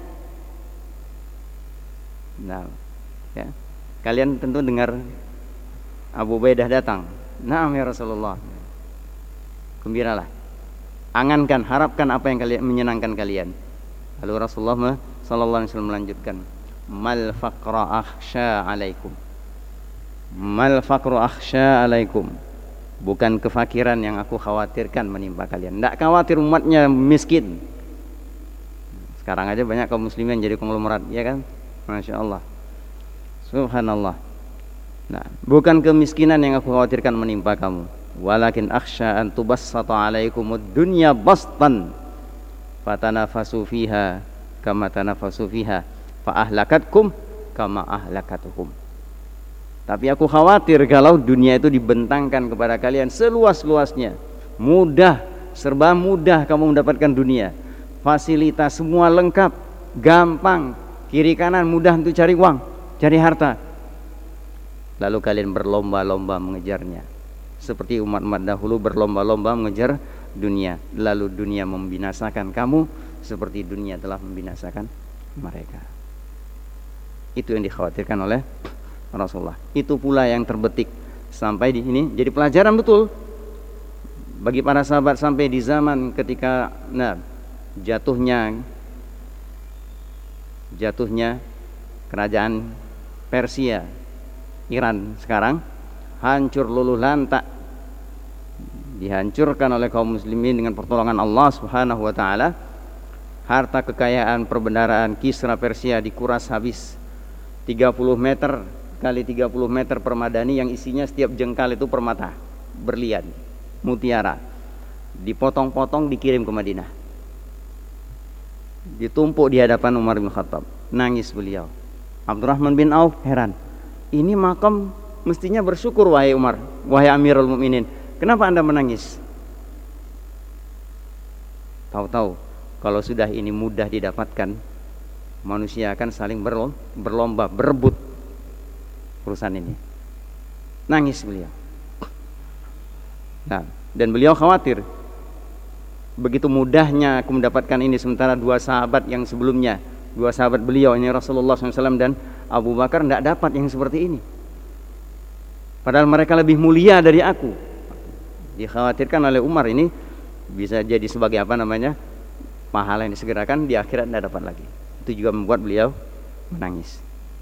Nah, ya, kalian tentu dengar Abu Ubaidah datang. Naam ya Rasulullah, gembiralah, angankan, harapkan apa yang kalian menyenangkan kalian. Lalu Rasulullah sallallahu alaihi wasallam melanjutkan, mal faqra akhsha alaikum, mal faqru akhsha alaikum, bukan kefakiran yang aku khawatirkan menimpa kalian. Tidak khawatir umatnya miskin. Sekarang aja banyak kaum muslimin jadi konglomerat, ya kan? Masya Allah, subhanallah. Nah, bukan kemiskinan yang aku khawatirkan menimpa kamu, walakin akhsha an tubassata alaikumud dunya bastan fatanafasu fiha kama tanafasu fiha fa ahlakatkum kama ahlakatuhum. Tapi aku khawatir kalau dunia itu dibentangkan kepada kalian seluas-luasnya, mudah, serba mudah kamu mendapatkan dunia, fasilitas semua lengkap, gampang, kiri kanan mudah untuk cari uang, cari harta. Lalu kalian berlomba-lomba mengejarnya, seperti umat-umat dahulu berlomba-lomba mengejar dunia, lalu dunia membinasakan kamu seperti dunia telah membinasakan mereka. Itu yang dikhawatirkan oleh Rasulullah. Itu pula yang terbetik sampai di sini jadi pelajaran betul bagi para sahabat sampai di zaman ketika jatuhnya kerajaan Persia, Iran sekarang hancur luluh lantak, dihancurkan oleh kaum muslimin dengan pertolongan Allah Subhanahu wa taala. Harta kekayaan perbendaharaan Kisra Persia dikuras habis. 30 meter kali 30 meter permadani yang isinya setiap jengkal itu permata berlian, mutiara, dipotong-potong dikirim ke Madinah, ditumpuk di hadapan Umar bin Khattab. Nangis beliau. Abdurrahman bin Auf heran, ini makam mestinya bersyukur wahai Umar, wahai Amirul Mukminin, kenapa anda menangis? Tahu-tahu kalau sudah ini mudah didapatkan, manusia akan saling berlomba, berebut urusan ini. Nangis beliau. Nah, dan beliau khawatir, begitu mudahnya aku mendapatkan ini, sementara dua sahabat yang sebelumnya, dua sahabat beliau ini Rasulullah SAW dan Abu Bakar tidak dapat yang seperti ini, padahal mereka lebih mulia dari aku. Dikhawatirkan oleh Umar ini bisa jadi sebagai apa namanya, pahala yang disegerakan, di akhirat tidak dapat lagi. Itu juga membuat beliau menangis.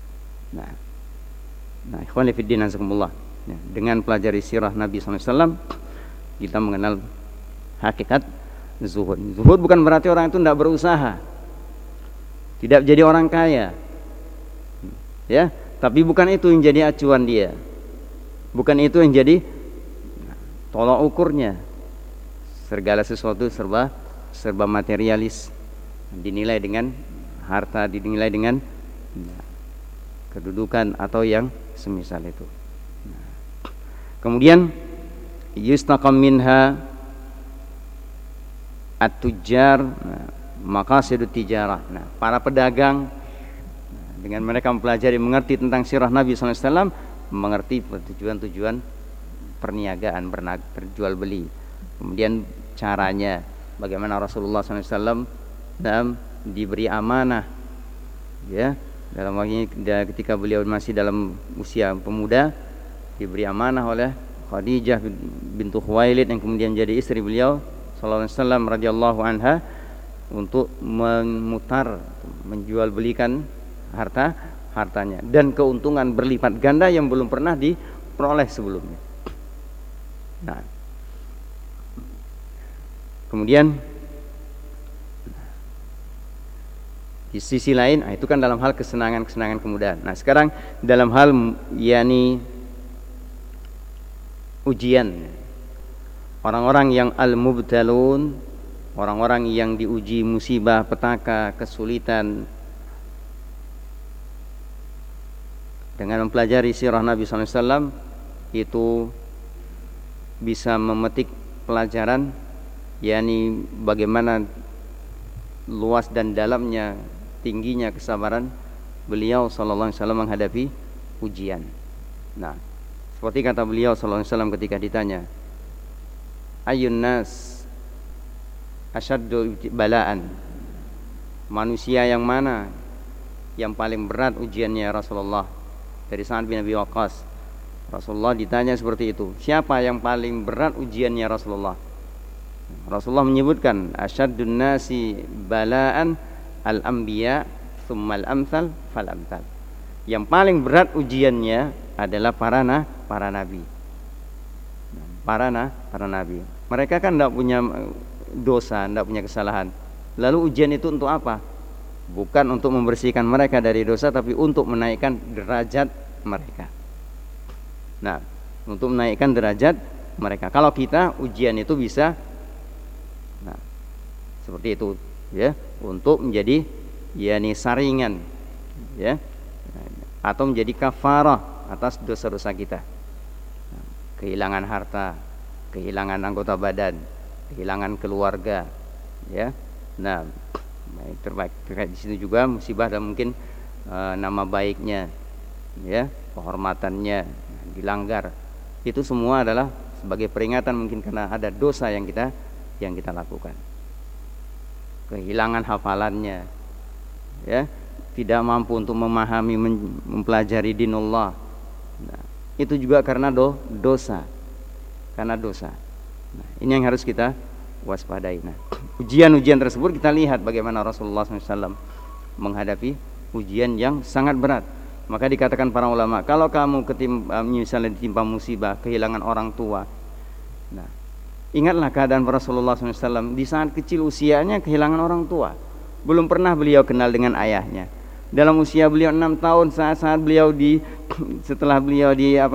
Nah, ikhwan fillah azakumullah. Dengan pelajari sirah Nabi SAW, kita mengenal hakikat zuhud. Zuhud bukan berarti orang itu tidak berusaha, tidak jadi orang kaya, ya. Tapi bukan itu yang jadi acuan dia, bukan itu yang jadi tolak ukurnya. Segala sesuatu serba materialis, dinilai dengan harta, dinilai dengan kedudukan atau yang semisal itu. Kemudian yustaqam minha at-tujjar maqasidut tijarah. Para pedagang dengan mereka mempelajari, mengerti tentang sirah Nabi SAW, mengerti tujuan-tujuan perniagaan, berjual beli. Kemudian caranya, bagaimana Rasulullah SAW diberi amanah, ya, dalam waktu ketika beliau masih dalam usia pemuda, diberi amanah oleh Khadijah bintu Khuwailid yang kemudian jadi istri beliau sallallahu alaihi wasallam radhiyallahu anha, untuk memutar, menjual belikan hartanya, dan keuntungan berlipat ganda yang belum pernah diperoleh sebelumnya. Nah, kemudian di sisi lain, itu kan dalam hal kesenangan kemudahan. Nah, sekarang dalam hal yakni ujian, orang-orang yang al-mubtalun, orang-orang yang diuji musibah, petaka, kesulitan, dengan mempelajari sirah Nabi SAW itu bisa memetik pelajaran, yakni bagaimana luas dan dalamnya, tingginya kesabaran beliau sallallahu alaihi wasallam menghadapi ujian. Nah, seperti kata beliau sallallahu alaihi wasallam ketika ditanya, ayyun nas asyaddu balaan, manusia yang mana yang paling berat ujiannya ya Rasulullah? Dari Sa'ad bin Abi Waqqas, Rasulullah ditanya seperti itu, siapa yang paling berat ujiannya Rasulullah? Rasulullah menyebutkan, asyaddun nasi balaan al-anbiya tsummal amsal fal amsal. Yang paling berat ujiannya adalah para nabi. Para nabi. Mereka kan tidak punya dosa, tidak punya kesalahan. Lalu ujian itu untuk apa? Bukan untuk membersihkan mereka dari dosa, tapi untuk menaikkan derajat mereka. Nah, untuk menaikkan derajat mereka. Kalau kita, ujian itu bisa, nah, seperti itu, ya, untuk menjadi yakni saringan, ya, atau menjadi kafarah atas dosa-dosa kita. Kehilangan harta, kehilangan anggota badan, kehilangan keluarga, ya. Nah, terkait di situ juga musibah dan mungkin nama baiknya, ya, kehormatannya dilanggar. Itu semua adalah sebagai peringatan, mungkin karena ada dosa yang kita lakukan. Kehilangan hafalannya, ya, tidak mampu untuk memahami, mempelajari dinullah. Nah, itu juga karena dosa. Karena dosa. Nah, ini yang harus kita waspadai. Nah, ujian-ujian tersebut kita lihat bagaimana Rasulullah SAW menghadapi ujian yang sangat berat. Maka dikatakan para ulama, kalau kamu misalnya ditimpa musibah, kehilangan orang tua, nah, ingatlah keadaan Rasulullah SAW di saat kecil usianya, kehilangan orang tua. Belum pernah beliau kenal dengan ayahnya. Dalam usia beliau 6 tahun, saat beliau setelah beliau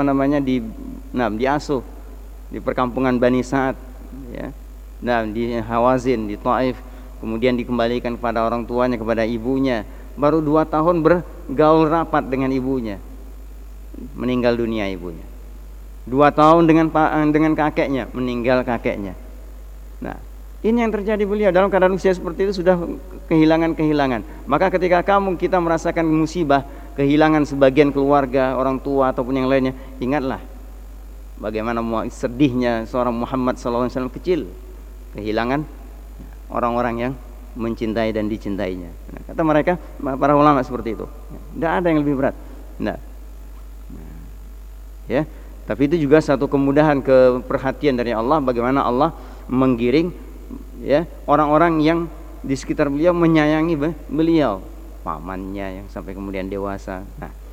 diasuh di perkampungan Bani Sa'ad, ya. Nah, di Hawazin, di Taif, kemudian dikembalikan kepada orang tuanya, kepada ibunya. Baru 2 tahun bergaul rapat dengan ibunya, meninggal dunia ibunya. 2 tahun dengan kakeknya, meninggal kakeknya. Nah, ini yang terjadi beliau dalam keadaan usia seperti itu, sudah kehilangan. Maka ketika kita merasakan musibah, kehilangan sebagian keluarga, orang tua ataupun yang lainnya, ingatlah bagaimana sedihnya seorang Muhammad SAW kecil, kehilangan orang-orang yang mencintai dan dicintainya. Nah, kata mereka, para ulama seperti itu. Tidak ada yang lebih berat. Nah, ya, tapi itu juga satu kemudahan, keperhatian dari Allah, bagaimana Allah menggiring ya orang-orang yang di sekitar beliau menyayangi beliau, pamannya yang sampai kemudian dewasa.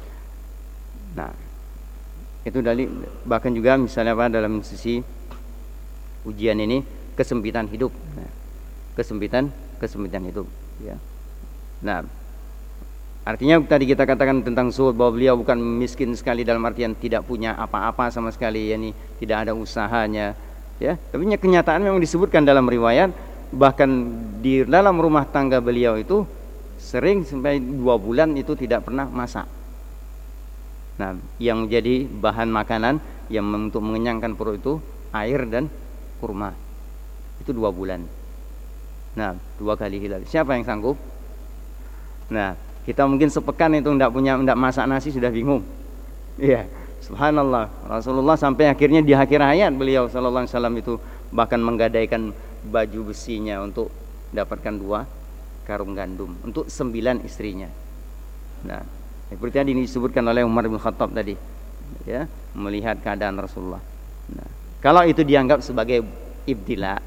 Nah, itu dari bahkan juga misalnya apa dalam sisi ujian ini kesempitan hidup. Nah, kesempitan hidup ya. Nah, artinya tadi kita katakan tentang Zuhud bahwa beliau bukan miskin sekali dalam artian tidak punya apa-apa sama sekali, yakni tidak ada usahanya ya. Tapi kenyataan memang disebutkan dalam riwayat bahkan di dalam rumah tangga beliau itu sering sampai 2 bulan itu tidak pernah masak. Nah, yang menjadi bahan makanan yang untuk mengenyangkan perut itu air dan kurma. Itu 2 bulan. Nah, 2 kali hilal. Siapa yang sanggup? Nah, kita mungkin sepekan itu tidak masak nasi sudah bingung. Iya, subhanallah. Rasulullah sampai akhirnya di akhir hayat beliau sallallahu alaihi wasallam itu bahkan menggadaikan baju besinya untuk dapatkan 2 karung gandum untuk 9 istrinya. Nah, seperti yang disebutkan oleh Umar bin Khattab tadi, ya, melihat keadaan Rasulullah. Nah, kalau itu dianggap sebagai ibtila,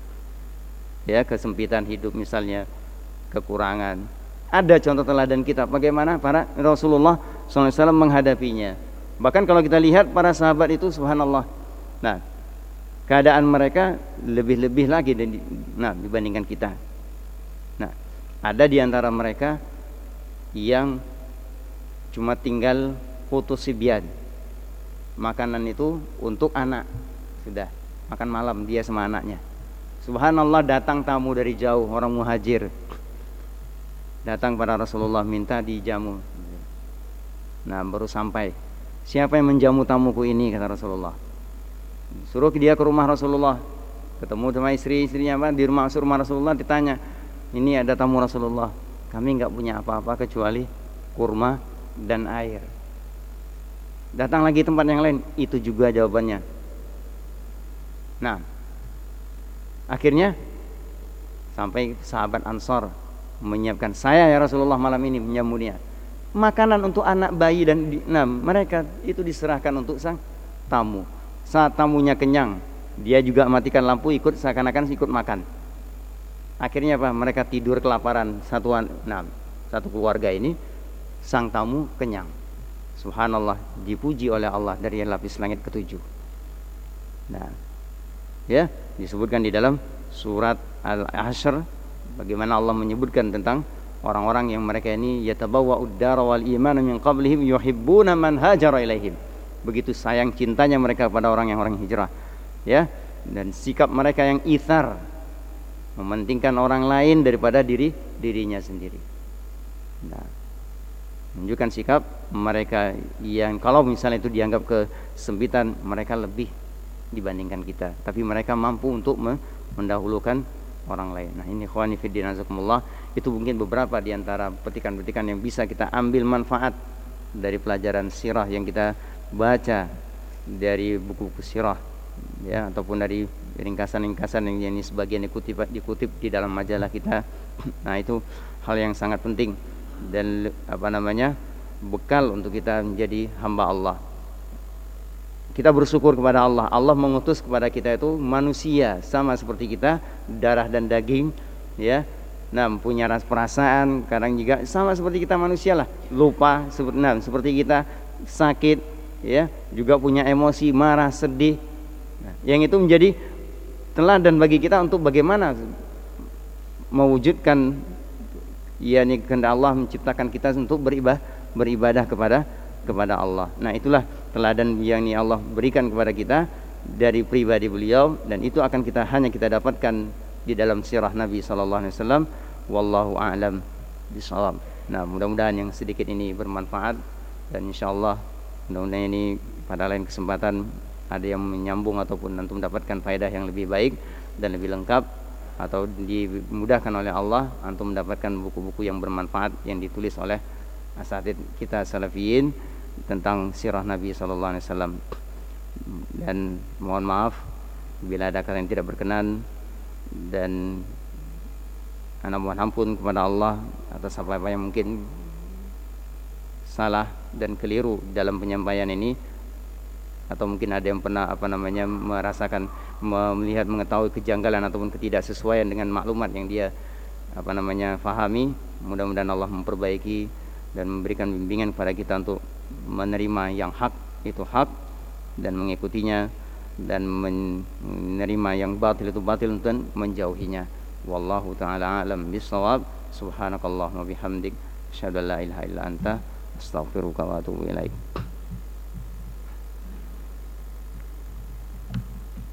ya, kesempitan hidup misalnya, kekurangan, ada contoh teladan kita bagaimana para Rasulullah SAW menghadapinya. Bahkan kalau kita lihat para sahabat itu, subhanallah, nah, keadaan mereka lebih-lebih lagi dibandingkan kita. Nah, ada di antara mereka yang cuma tinggal putus sibyan, makanan itu untuk anak, sudah makan malam dia sama anaknya. Subhanallah, datang tamu dari jauh, orang muhajir datang pada Rasulullah minta dijamu. Nah, baru sampai, siapa yang menjamu tamuku ini, kata Rasulullah. Suruh dia ke rumah Rasulullah, ketemu sama istri-istrinya di rumah Rasulullah, ditanya, ini ada tamu Rasulullah, kami enggak punya apa-apa kecuali kurma dan air. Datang lagi tempat yang lain, itu juga jawabannya. Nah, akhirnya sampai sahabat Ansor menyiapkan, saya ya Rasulullah malam ini menyambutnya, makanan untuk anak bayi dan mereka itu diserahkan untuk sang tamu. Saat tamunya kenyang, dia juga matikan lampu, ikut seakan-akan ikut makan. Akhirnya apa? Mereka tidur kelaparan satu keluarga ini. Sang tamu kenyang. Subhanallah, dipuji oleh Allah dari lapis langit ke-7. Nah, ya, disebutkan di dalam surat Al-Hashr bagaimana Allah menyebutkan tentang orang-orang yang mereka ini yatabawwa'ud dara wal imana min qablihim yuhibbuna man hajara ilaihim. Begitu sayang cintanya mereka kepada orang hijrah, ya, dan sikap mereka yang itsar, mementingkan orang lain daripada dirinya sendiri. Nah, menunjukkan sikap mereka yang kalau misalnya itu dianggap kesempitan, mereka lebih dibandingkan kita, tapi mereka mampu untuk mendahulukan orang lain. Nah, ini ikhwani fiddin azakumullah, itu mungkin beberapa di antara petikan-petikan yang bisa kita ambil manfaat dari pelajaran sirah yang kita baca dari buku-buku sirah, ya, ataupun dari ringkasan-ringkasan yang ini sebagian dikutip di dalam majalah kita. Nah, itu hal yang sangat penting dan bekal untuk kita menjadi hamba Allah. Kita bersyukur kepada Allah. Allah mengutus kepada kita itu manusia sama seperti kita, darah dan daging, ya. Nah, punya rasa perasaan, kadang juga sama seperti kita manusia lah, lupa seperti kita, sakit, ya, juga punya emosi, marah, sedih. Nah, yang itu menjadi teladan bagi kita untuk bagaimana mewujudkan, yakni kehendak Allah menciptakan kita untuk beribadah kepada Allah. Nah, itulah teladan yang Allah berikan kepada kita dari pribadi beliau, dan itu akan hanya kita dapatkan di dalam sirah Nabi sallallahu alaihi wasallam. Wallahu a'lam bishawab. Nah, mudah-mudahan yang sedikit ini bermanfaat, dan insyaallah mudah-mudahan ini pada lain kesempatan ada yang menyambung ataupun nanti mendapatkan faedah yang lebih baik dan lebih lengkap, atau dimudahkan oleh Allah antum mendapatkan buku-buku yang bermanfaat yang ditulis oleh asatid kita salafiyin tentang sirah Nabi sallallahu alaihi wasallam. Dan mohon maaf bila ada kata yang tidak berkenan, dan ana mohon ampun kepada Allah atas apa-apa yang mungkin salah dan keliru dalam penyampaian ini. atau mungkin ada yang pernah merasakan, melihat, mengetahui kejanggalan ataupun ketidaksesuaian dengan maklumat yang dia fahami. Mudah-mudahan Allah memperbaiki dan memberikan bimbingan kepada kita untuk menerima yang hak itu hak dan mengikutinya, dan menerima yang batil itu batil dan menjauhinya. Wallahu ta'ala alam bisawab. Subhanakallahumma bihamdik, asyhadu an la ilaha illa anta, astaghfiruka wa atubu ilaik.